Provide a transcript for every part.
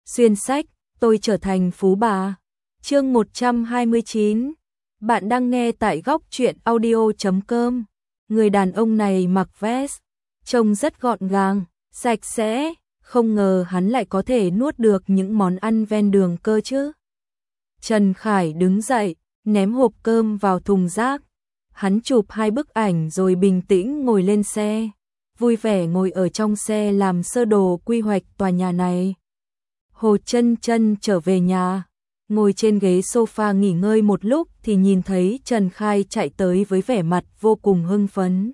Xuyên sách, tôi trở thành phú bà. Chương 129. Bạn đang nghe tại góc truyện audio.com. Người đàn ông này mặc vest, trông rất gọn gàng, sạch sẽ, không ngờ hắn lại có thể nuốt được những món ăn ven đường cơ chứ. Trần Khải đứng dậy, ném hộp cơm vào thùng rác. Hắn chụp 2 bức ảnh rồi bình tĩnh ngồi lên xe, vui vẻ ngồi ở trong xe làm sơ đồ quy hoạch tòa nhà này. Hồ Chân Chân trở về nhà, ngồi trên ghế sofa nghỉ ngơi một lúc thì nhìn thấy Trần Khai chạy tới với vẻ mặt vô cùng hưng phấn.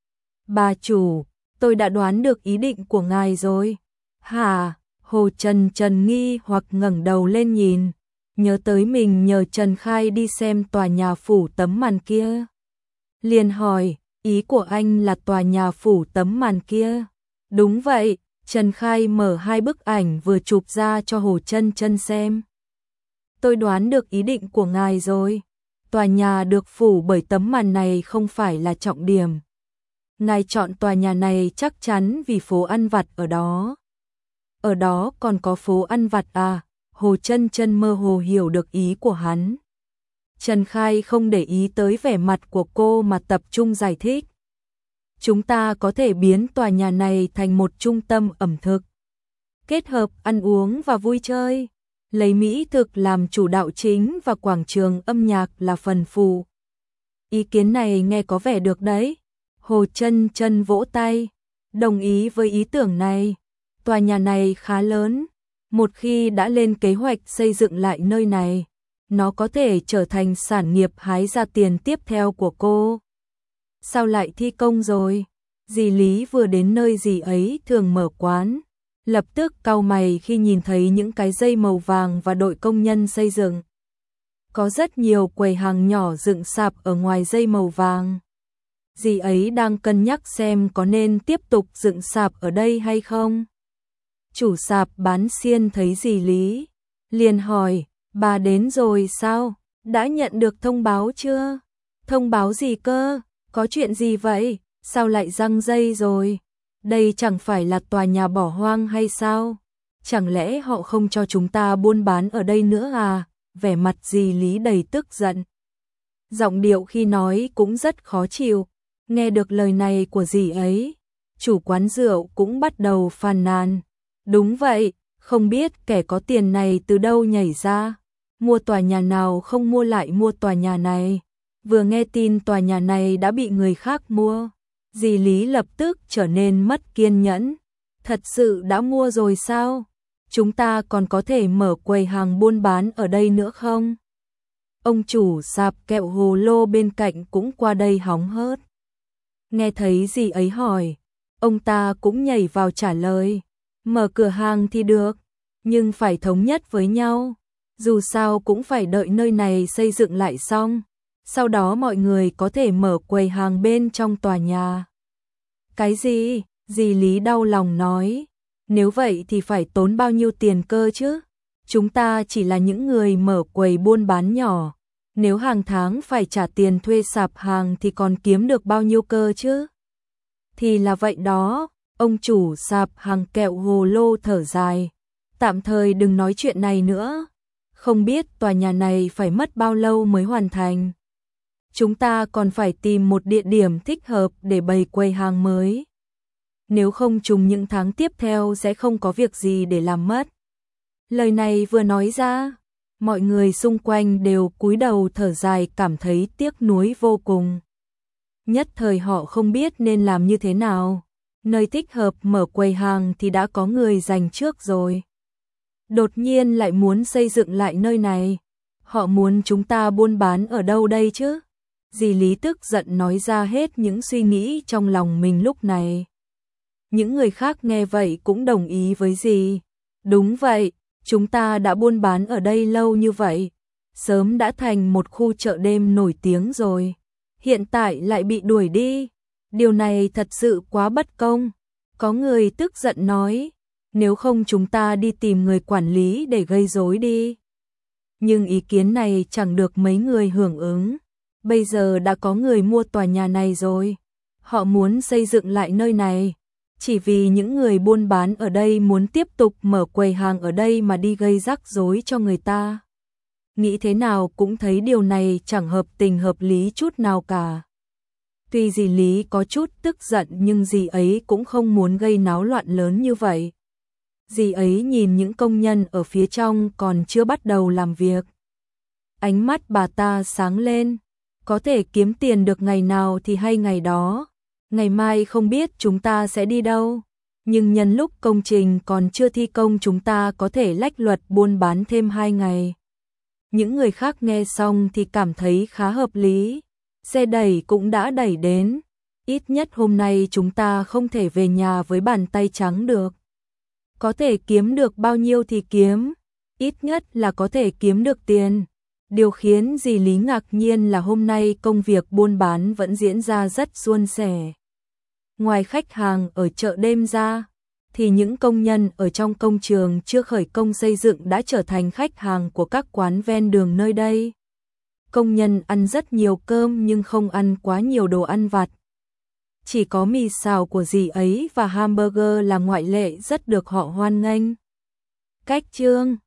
Bà chủ, tôi đã đoán được ý định của ngài rồi. Hả? Hồ Chân Chân nghi hoặc ngẩng đầu lên nhìn, nhớ tới mình nhờ Trần Khai đi xem tòa nhà phủ tấm màn kia. Liền hỏi, ý của anh là tòa nhà phủ tấm màn kia? Đúng vậy. Trần Khai mở 2 bức ảnh vừa chụp ra cho Hồ Chân Chân xem. Tôi đoán được ý định của ngài rồi. Tòa nhà được phủ bởi tấm màn này không phải là trọng điểm. Ngài chọn tòa nhà này chắc chắn vì phố ăn vặt ở đó. Ở đó còn có phố ăn vặt à? Hồ Chân Chân mơ hồ hiểu được ý của hắn. Trần Khai không để ý tới vẻ mặt của cô mà tập trung giải thích. Chúng ta có thể biến tòa nhà này thành một trung tâm ẩm thực, kết hợp ăn uống và vui chơi, lấy mỹ thực làm chủ đạo chính và quảng trường âm nhạc là phần phụ. Ý kiến này nghe có vẻ được đấy. Hồ Chân Chân vỗ tay, đồng ý với ý tưởng này. Tòa nhà này khá lớn, một khi đã lên kế hoạch xây dựng lại nơi này, nó có thể trở thành sản nghiệp hái ra tiền tiếp theo của cô. Sao lại thi công rồi? Dì Lý vừa đến nơi dì ấy thường mở quán, lập tức cau mày khi nhìn thấy những cái dây màu vàng và đội công nhân xây dựng. Có rất nhiều quầy hàng nhỏ dựng sạp ở ngoài dây màu vàng. Dì ấy đang cân nhắc xem có nên tiếp tục dựng sạp ở đây hay không. Chủ sạp bán xiên thấy dì Lý, liền hỏi, bà đến rồi sao? Đã nhận được thông báo chưa? Thông báo gì cơ? Có chuyện gì vậy? Sao lại giăng dây rồi? Đây chẳng phải là tòa nhà bỏ hoang hay sao? Chẳng lẽ họ không cho chúng ta buôn bán ở đây nữa à? Vẻ mặt dì Lý đầy tức giận. Giọng điệu khi nói cũng rất khó chịu. Nghe được lời này của dì ấy, chủ quán rượu cũng bắt đầu phàn nàn. Đúng vậy, không biết kẻ có tiền này từ đâu nhảy ra. Mua tòa nhà nào không mua lại mua tòa nhà này. Vừa nghe tin tòa nhà này đã bị người khác mua, dì Lý lập tức trở nên mất kiên nhẫn. Thật sự đã mua rồi sao? Chúng ta còn có thể mở quầy hàng buôn bán ở đây nữa không? Ông chủ sạp kẹo hồ lô bên cạnh cũng qua đây hóng hớt. Nghe thấy dì ấy hỏi, ông ta cũng nhảy vào trả lời. Mở cửa hàng thì được, nhưng phải thống nhất với nhau. Dù sao cũng phải đợi nơi này xây dựng lại xong. Sau đó mọi người có thể mở quầy hàng bên trong tòa nhà. Cái gì? Dì Lý đau lòng nói. Nếu vậy thì phải tốn bao nhiêu tiền cơ chứ? Chúng ta chỉ là những người mở quầy buôn bán nhỏ. Nếu hàng tháng phải trả tiền thuê sạp hàng thì còn kiếm được bao nhiêu cơ chứ? Thì là vậy đó, ông chủ sạp hàng kẹo hồ lô thở dài. Tạm thời đừng nói chuyện này nữa. Không biết tòa nhà này phải mất bao lâu mới hoàn thành. Chúng ta còn phải tìm một địa điểm thích hợp để bày quầy hàng mới. Nếu không trùng những tháng tiếp theo sẽ không có việc gì để làm mất. Lời này vừa nói ra, mọi người xung quanh đều cúi đầu thở dài cảm thấy tiếc nuối vô cùng. Nhất thời họ không biết nên làm như thế nào. Nơi thích hợp mở quầy hàng thì đã có người dành trước rồi. Đột nhiên lại muốn xây dựng lại nơi này. Họ muốn chúng ta buôn bán ở đâu đây chứ? Dì Lý tức giận nói ra hết những suy nghĩ trong lòng mình lúc này. Những người khác nghe vậy cũng đồng ý với dì. Đúng vậy, chúng ta đã buôn bán ở đây lâu như vậy. Sớm đã thành một khu chợ đêm nổi tiếng rồi. Hiện tại lại bị đuổi đi. Điều này thật sự quá bất công. Có người tức giận nói. Nếu không chúng ta đi tìm người quản lý để gây rối đi. Nhưng ý kiến này chẳng được mấy người hưởng ứng. Bây giờ đã có người mua tòa nhà này rồi. Họ muốn xây dựng lại nơi này. Chỉ vì những người buôn bán ở đây muốn tiếp tục mở quầy hàng ở đây mà đi gây rắc rối cho người ta. Nghĩ thế nào cũng thấy điều này chẳng hợp tình hợp lý chút nào cả. Tuy dì Lý có chút tức giận nhưng dì ấy cũng không muốn gây náo loạn lớn như vậy. Dì ấy nhìn những công nhân ở phía trong còn chưa bắt đầu làm việc. Ánh mắt bà ta sáng lên, có thể kiếm tiền được ngày nào thì hay ngày đó. Ngày mai không biết chúng ta sẽ đi đâu, nhưng nhân lúc công trình còn chưa thi công chúng ta có thể lách luật buôn bán thêm 2 ngày. Những người khác nghe xong thì cảm thấy khá hợp lý. Xe đẩy cũng đã đẩy đến, ít nhất hôm nay chúng ta không thể về nhà với bàn tay trắng được. Có thể kiếm được bao nhiêu thì kiếm, ít nhất là có thể kiếm được tiền. Điều khiến dì Lý ngạc nhiên là hôm nay công việc buôn bán vẫn diễn ra rất suôn sẻ. Ngoài khách hàng ở chợ đêm ra, thì những công nhân ở trong công trường chưa khởi công xây dựng đã trở thành khách hàng của các quán ven đường nơi đây. Công nhân ăn rất nhiều cơm nhưng không ăn quá nhiều đồ ăn vặt. Chỉ có mì xào của dì ấy và hamburger là ngoại lệ rất được họ hoan nghênh. Cách chương